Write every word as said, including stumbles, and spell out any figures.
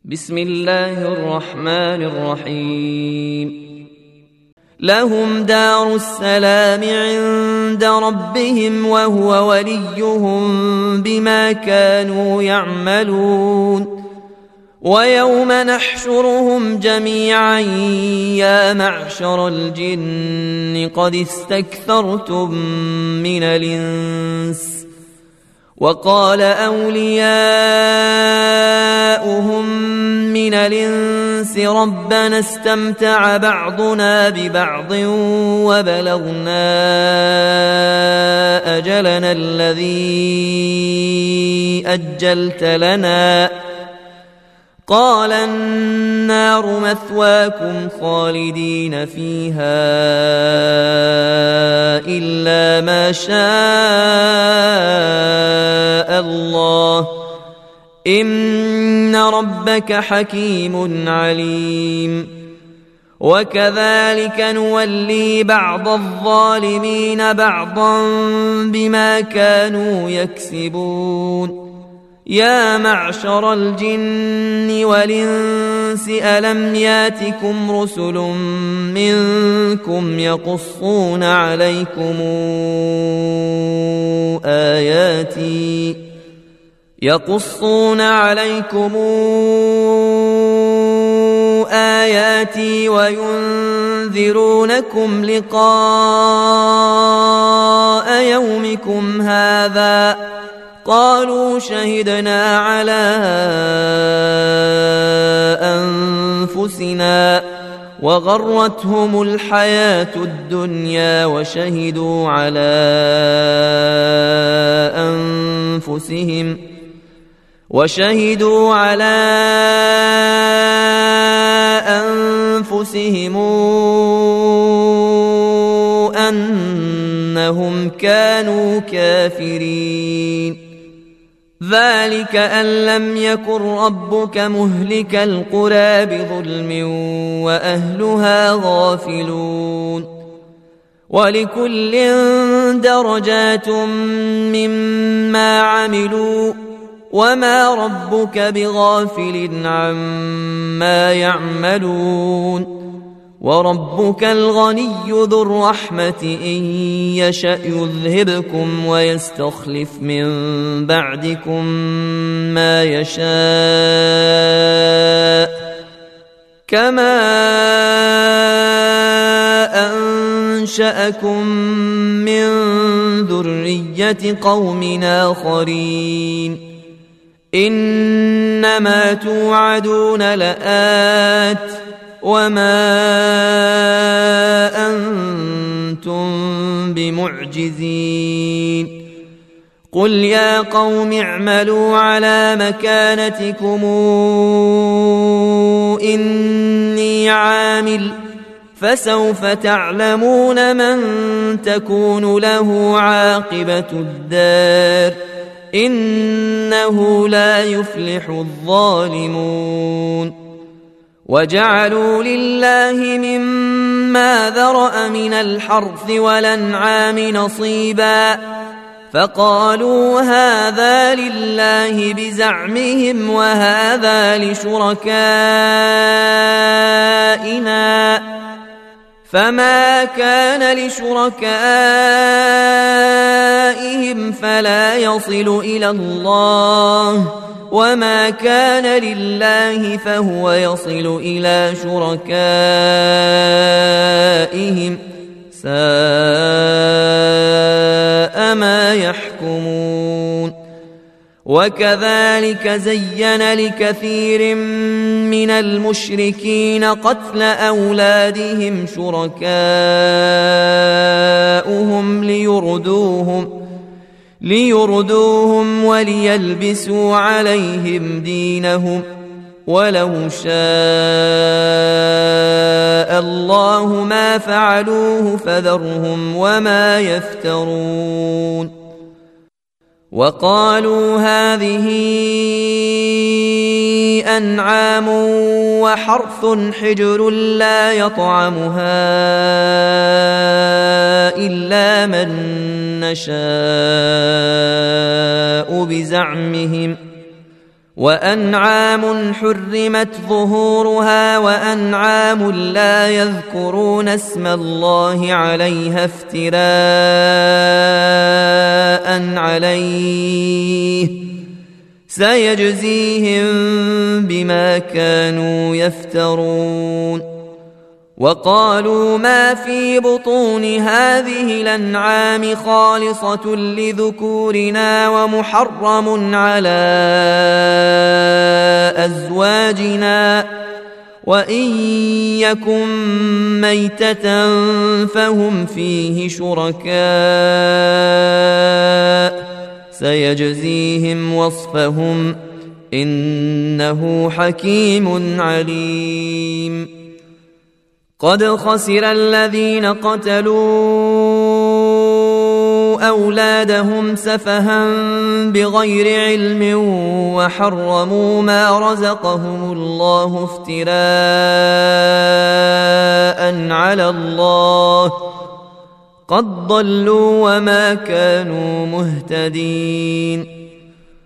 بسم الله الرحمن الرحيم. لهم دار السلام عند ربهم وهو وليهم بما كانوا يعملون. ويوم نحشرهم جميعا يا معشر الجن قد استكثرتم من الإنس وقال أولياؤهم من الإنس ربنا استمتع بعضنا ببعض وبلغنا أجلنا الذي أجلت لنا قال النار مثواكم خالدين فيها إلا ما شاء الله إن ربك حكيم عليم. وكذلك نولي بعض الظالمين بعضا بما كانوا يكسبون. يا معشر الجن والإنس ألم ياتكم رسل منكم يقصون عليكم آياتي يقصون عليكم آياتي وينذرونكم لقاء يومكم هذا قالوا شهدنا على أنفسنا وغرتهم الحياة الدنيا وشهدوا على أنفسهم وشهدوا على أنفسهم أنهم كانوا كافرين. ذلك أن لم يكن ربك مهلك القرى بظلم وأهلها غافلون. ولكل درجات مما عملوا وما ربك بغافل عما يعملون. وربك الغني ذو الرحمة إن يشأ يذهبكم ويستخلف من بعدكم ما يشاء كما أنشأكم من ذرية قوم آخرين. إنما توعدون لآت وما أنتم بمعجزين. قل يا قوم اعملوا على مكانتكم إني عامل فسوف تعلمون من تكون له عاقبة الدار إنه لا يفلح الظالمون. وجعلوا لله مما ذرأ من الحرث والأنعام نصيبا فقالوا هذا لله بزعمهم وهذا لشركائنا فما كان لشركائهم فلا يصل إلى الله وما كان لله فهو يصل إلى شركائهم ساء ما يحكمون. وكذلك زين لكثير من المشركين قتل أولادهم شركاؤهم ليردوهم ليردوهم وليلبسوا عليهم دينهم ولو شاء الله ما فعلوه فذرهم وما يفترون. وقالوا هذه أنعام وحرث حجر لا يطعمها إلا من نشاء بزعمهم وأنعام حرمت ظهورها وأنعام لا يذكرون اسم الله عليها افتراء عليه سيجزيهم بما كانوا يفترون. وقالوا ما في بطون هذه الأنعام خالصة لذكورنا ومحرم على أزواجنا وإن يكن ميتة فهم فيه شركاء سيجزيهم وصفهم إنه حكيم عليم. قد خسر الذين قتلوا أولادهم سفها بغير علم وحرموا ما رزقهم الله افتراء على الله قد ضلوا وما كانوا مهتدين.